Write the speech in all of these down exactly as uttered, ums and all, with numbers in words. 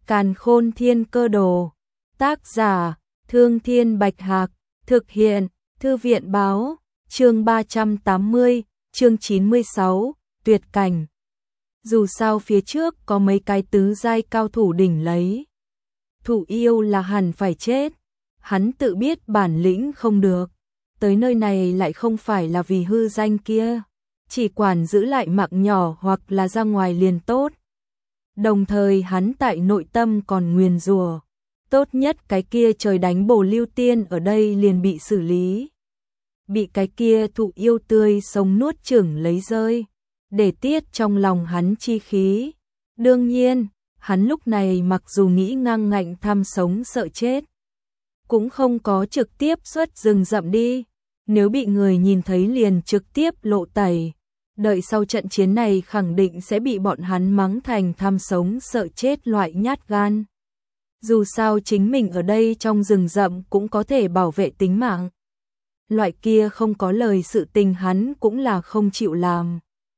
Càn Khôn Thiên Cơ Đồ. Tác giả: Thương Thiên Bạch Hạc. Thực hiện: Thư viện Báo. Chương ba trăm tám mươi, chương chín mươi sáu, tuyệt cảnh. Dù sao phía trước có mấy cái tứ giai cao thủ đỉnh lấy. Thụ Yêu là hẳn phải chết. Hắn tự biết bản lĩnh không được. Tới nơi này lại không phải là vì hư danh kia. Chỉ quản giữ lại mạng nhỏ hoặc là ra ngoài liền tốt. Đồng thời hắn tại nội tâm còn nguyền rủa, tốt nhất cái kia trời đánh Bồ Lưu Tiên ở đây liền bị xử lý. Bị cái kia Thụ Yêu tươi sống nuốt chửng lấy rơi, để tiết trong lòng hắn chi khí. Đương nhiên, hắn lúc này mặc dù nghĩ ngang ngạnh tham sống sợ chết, cũng không có trực tiếp xuất rừng rậm đi. Nếu bị người nhìn thấy liền trực tiếp lộ tẩy. Đợi sau trận chiến này khẳng định sẽ bị bọn hắn mắng thành tham sống sợ chết loại nhát gan. Dù sao chính mình ở đây trong rừng rậm cũng có thể bảo vệ tính mạng. Loại kia không có lời sự tình hắn cũng là không chịu làm.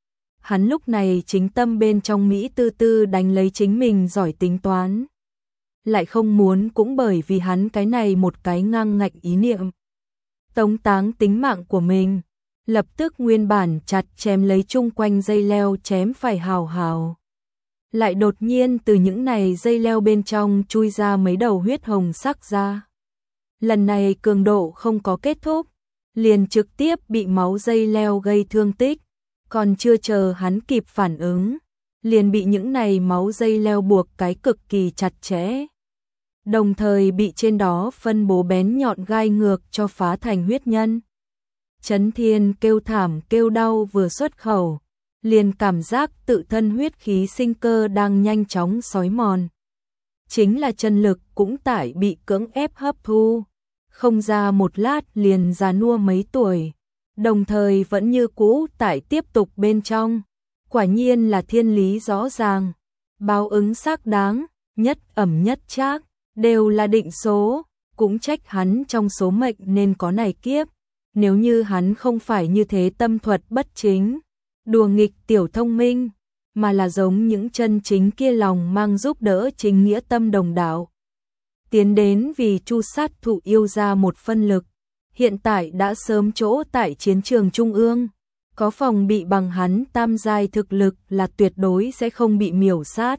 Hắn lúc này chính tâm bên trong Mỹ tư tư đánh lấy chính mình giỏi tính toán. Lại không muốn cũng bởi vì hắn cái này một cái ngang ngạnh ý niệm. Tống táng tính mạng của mình. Lập tức nguyên bản chặt chém lấy chung quanh dây leo chém phải hào hào. Lại đột nhiên từ những này dây leo bên trong chui ra mấy đầu huyết hồng sắc ra. Lần này cường độ không có kết thúc, liền trực tiếp bị máu dây leo gây thương tích. Còn chưa chờ hắn kịp phản ứng, liền bị những này máu dây leo buộc cái cực kỳ chặt chẽ. Đồng thời bị trên đó phân bố bén nhọn gai ngược cho phá thành huyết nhân. Chấn Thiên kêu thảm kêu đau vừa xuất khẩu, liền cảm giác tự thân huyết khí sinh cơ đang nhanh chóng xói mòn. Chính là chân lực cũng tại bị cưỡng ép hấp thu, không ra một lát liền già nua mấy tuổi, đồng thời vẫn như cũ tại tiếp tục bên trong. Quả nhiên là thiên lý rõ ràng, báo ứng xác đáng, nhất ẩm nhất trác, đều là định số, cũng trách hắn trong số mệnh nên có này kiếp. Nếu như hắn không phải như thế tâm thuật bất chính, đùa nghịch tiểu thông minh, mà là giống những chân chính kia lòng mang giúp đỡ chính nghĩa tâm đồng đạo. Tiến đến vì chu sát Thụ Yêu ra một phân lực, hiện tại đã sớm chỗ tại chiến trường trung ương, có phòng bị bằng hắn tam giai thực lực là tuyệt đối sẽ không bị miểu sát.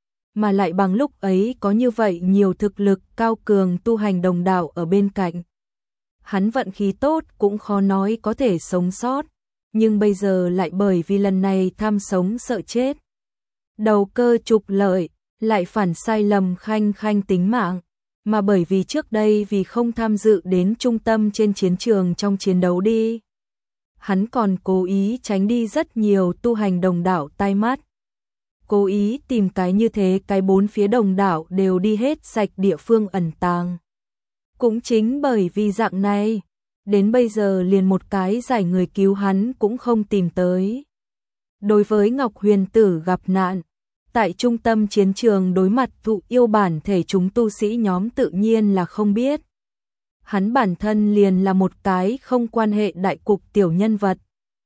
Mà lại bằng lúc ấy có như vậy nhiều thực lực cao cường tu hành đồng đạo ở bên cạnh. Hắn vận khí tốt cũng khó nói có thể sống sót, nhưng bây giờ lại bởi vì lần này tham sống sợ chết. Đầu cơ trục lợi, lại phản sai lầm khanh khanh tính mạng, mà bởi vì trước đây vì không tham dự đến trung tâm trên chiến trường trong chiến đấu đi. Hắn còn cố ý tránh đi rất nhiều tu hành đồng đạo tai mắt. Cố ý tìm cái như thế cái bốn phía đồng đạo đều đi hết sạch địa phương ẩn tàng. Cũng chính bởi vì dạng này, đến bây giờ liền một cái giải người cứu hắn cũng không tìm tới. Đối với Ngọc Huyền Tử gặp nạn, tại trung tâm chiến trường đối mặt Thụ Yêu bản thể chúng tu sĩ nhóm tự nhiên là không biết. Hắn bản thân liền là một cái không quan hệ đại cục tiểu nhân vật,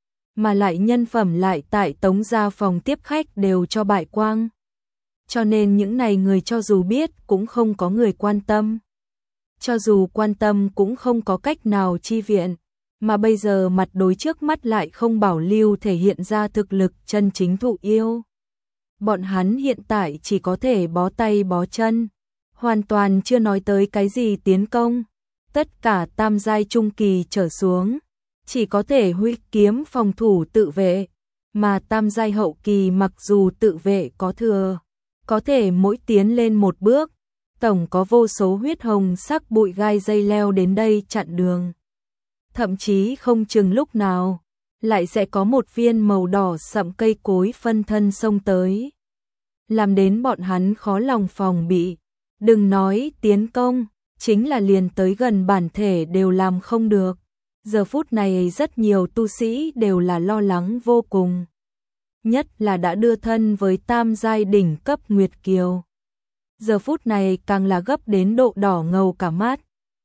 mà lại nhân phẩm lại tại Tống gia phòng tiếp khách đều cho bại quang. Cho nên những này người cho dù biết cũng không có người quan tâm. Cho dù quan tâm cũng không có cách nào chi viện, mà bây giờ mặt đối trước mắt lại không bảo lưu thể hiện ra thực lực chân chính Thụ Yêu. Bọn hắn hiện tại chỉ có thể bó tay bó chân, hoàn toàn chưa nói tới cái gì tiến công. Tất cả tam giai trung kỳ trở xuống, chỉ có thể huy kiếm phòng thủ tự vệ, mà tam giai hậu kỳ mặc dù tự vệ có thừa, có thể mỗi tiến lên một bước, tổng có vô số huyết hồng sắc bụi gai dây leo đến đây chặn đường. Thậm chí không chừng lúc nào, lại sẽ có một viên màu đỏ sậm cây cối phân thân xông tới. Làm đến bọn hắn khó lòng phòng bị, đừng nói tiến công, chính là liền tới gần bản thể đều làm không được. Giờ phút này rất nhiều tu sĩ đều là lo lắng vô cùng. Nhất là đã đưa thân với tam giai đỉnh cấp Nguyệt Kiều. Giờ phút này càng là gấp đến độ đỏ ngầu cả mắt.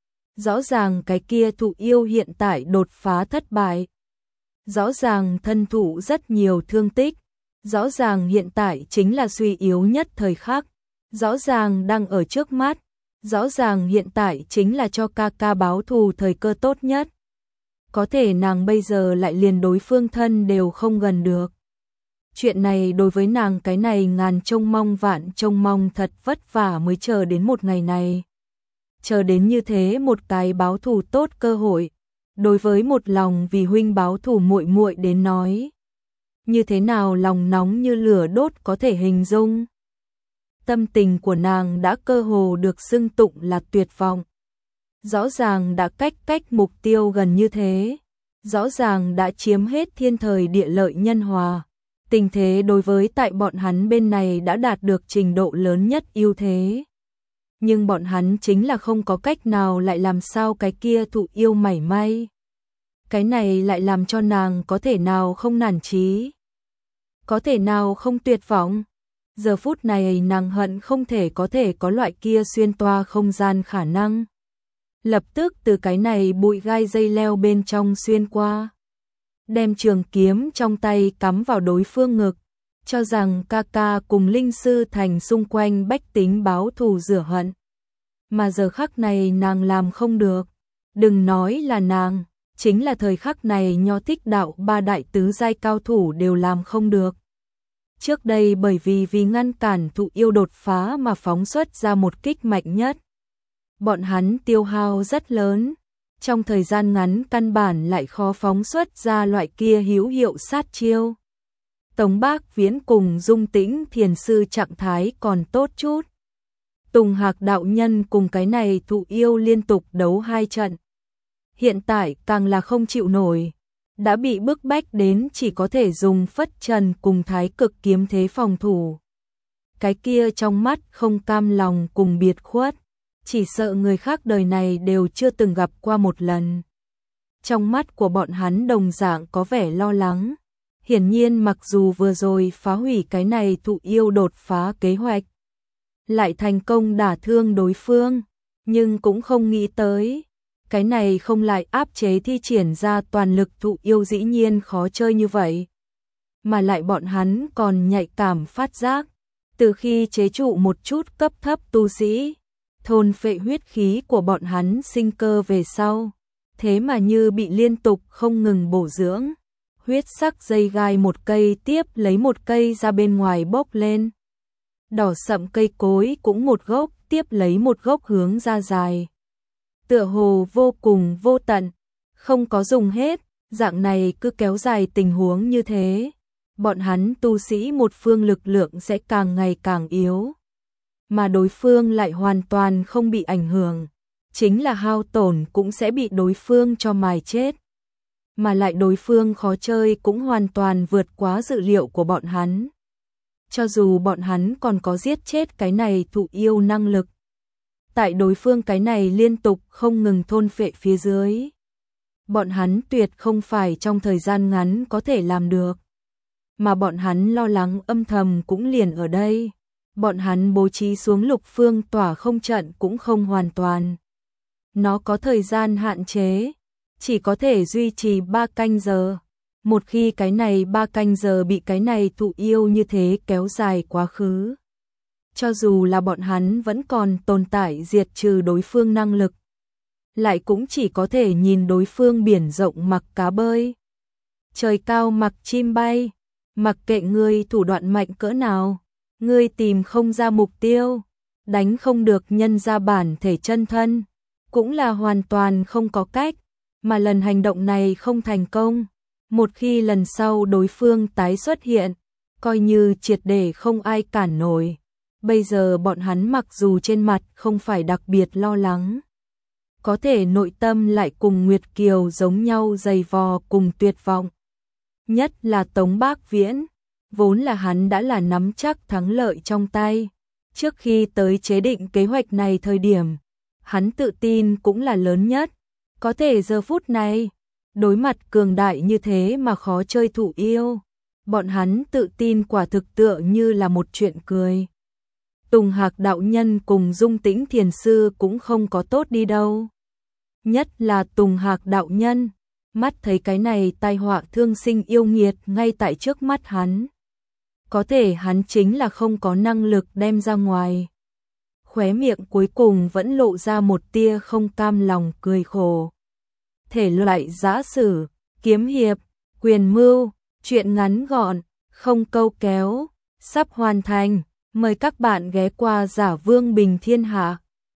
Rõ ràng cái kia Thụ Yêu hiện tại đột phá thất bại. Rõ ràng thân thụ rất nhiều thương tích. Rõ ràng hiện tại chính là suy yếu nhất thời khắc. rõ ràng đang ở trước mắt, rõ ràng hiện tại chính là cho ca ca báo thù thời cơ tốt nhất. Có thể nàng bây giờ lại liền đối phương thân đều không gần được. Chuyện này đối với nàng cái này ngàn trông mong vạn trông mong thật vất vả mới chờ đến một ngày này. Chờ đến như thế một cái báo thù tốt cơ hội, đối với một lòng vì huynh báo thù muội muội đến nói, như thế nào lòng nóng như lửa đốt có thể hình dung. Tâm tình của nàng đã cơ hồ được xưng tụng là tuyệt vọng. Rõ ràng đã cách cách mục tiêu gần như thế, rõ ràng đã chiếm hết thiên thời địa lợi nhân hòa. Tình thế đối với tại bọn hắn bên này đã đạt được trình độ lớn nhất ưu thế. Nhưng bọn hắn chính là không có cách nào lại làm sao cái kia thụ yêu mảy may. Cái này lại làm cho nàng có thể nào không nản chí, có thể nào không tuyệt vọng. Giờ phút này nàng hận không thể có thể có loại kia xuyên toa không gian khả năng. Lập tức từ cái này bụi gai dây leo bên trong xuyên qua. Đem trường kiếm trong tay cắm vào đối phương ngực, cho rằng ca ca cùng linh sư thành xung quanh bách tính báo thù rửa hận. Mà giờ khắc này nàng làm không được, đừng nói là nàng, chính là thời khắc này Nho Thích Đạo ba đại tứ giai cao thủ đều làm không được. Trước đây bởi vì vì ngăn cản thụ yêu đột phá mà phóng xuất ra một kích mạnh nhất. Bọn hắn tiêu hao rất lớn, trong thời gian ngắn căn bản lại khó phóng xuất ra loại kia hữu hiệu sát chiêu. Tống Bác Viễn cùng Dung Tĩnh thiền sư trạng thái còn tốt chút. Tùng Hạc đạo nhân cùng cái này thụ yêu liên tục đấu hai trận. Hiện tại càng là không chịu nổi, đã bị bức bách đến chỉ có thể dùng phất trần cùng thái cực kiếm thế phòng thủ. Cái kia trong mắt không cam lòng cùng biệt khuất, chỉ sợ người khác đời này đều chưa từng gặp qua một lần. Trong mắt của bọn hắn đồng dạng có vẻ lo lắng. Hiển nhiên mặc dù vừa rồi phá hủy cái này thụ yêu đột phá kế hoạch, lại thành công đả thương đối phương, nhưng cũng không nghĩ tới. Cái này không lại áp chế thi triển ra toàn lực thụ yêu dĩ nhiên khó chơi như vậy. Mà lại bọn hắn còn nhạy cảm phát giác, từ khi chế trụ một chút cấp thấp tu sĩ, thôn phệ huyết khí của bọn hắn sinh cơ về sau, thế mà như bị liên tục không ngừng bổ dưỡng. Huyết sắc dây gai một cây tiếp lấy một cây ra bên ngoài bốc lên. Đỏ sậm cây cối cũng một gốc tiếp lấy một gốc hướng ra dài. Tựa hồ vô cùng vô tận, không có dùng hết, dạng này cứ kéo dài tình huống như thế. Bọn hắn tu sĩ một phương lực lượng sẽ càng ngày càng yếu. Mà đối phương lại hoàn toàn không bị ảnh hưởng, chính là hao tổn cũng sẽ bị đối phương cho mài chết. Mà lại đối phương khó chơi cũng hoàn toàn vượt quá dự liệu của bọn hắn. Cho dù bọn hắn còn có giết chết cái này thụ yêu năng lực, tại đối phương cái này liên tục không ngừng thôn phệ phía dưới, bọn hắn tuyệt không phải trong thời gian ngắn có thể làm được. Mà bọn hắn lo lắng âm thầm cũng liền ở đây. Bọn hắn bố trí xuống lục phương tỏa không trận cũng không hoàn toàn. Nó có thời gian hạn chế, chỉ có thể duy trì ba canh giờ. Một khi cái này ba canh giờ bị cái này thụ yêu như thế kéo dài quá khứ, cho dù là bọn hắn vẫn còn tồn tại diệt trừ đối phương năng lực, lại cũng chỉ có thể nhìn đối phương biển rộng mặc cá bơi, trời cao mặc chim bay, mặc kệ ngươi thủ đoạn mạnh cỡ nào, ngươi tìm không ra mục tiêu, đánh không được nhân ra bản thể chân thân, cũng là hoàn toàn không có cách. Mà lần hành động này không thành công, một khi lần sau đối phương tái xuất hiện, coi như triệt để không ai cản nổi. Bây giờ bọn hắn mặc dù trên mặt không phải đặc biệt lo lắng, có thể nội tâm lại cùng Nguyệt Kiều giống nhau dày vò cùng tuyệt vọng. Nhất là Tống Bác Viễn, vốn là hắn đã là nắm chắc thắng lợi trong tay. Trước khi tới chế định kế hoạch này thời điểm, hắn tự tin cũng là lớn nhất. Có thể giờ phút này, đối mặt cường đại như thế mà khó chơi thụ yêu, bọn hắn tự tin quả thực tựa như là một chuyện cười. Tùng Hạc đạo nhân cùng Dung Tĩnh thiền sư cũng không có tốt đi đâu. Nhất là Tùng Hạc đạo nhân, mắt thấy cái này tai họa thương sinh yêu nghiệt ngay tại trước mắt hắn. Có thể hắn chính là không có năng lực đem ra ngoài, khóe miệng cuối cùng vẫn lộ ra một tia không cam lòng cười khổ. Thể loại giã sử, kiếm hiệp, quyền mưu, truyện ngắn gọn, không câu kéo, sắp hoàn thành. Mời các bạn ghé qua Giả Vương Bình Thiên Hạ.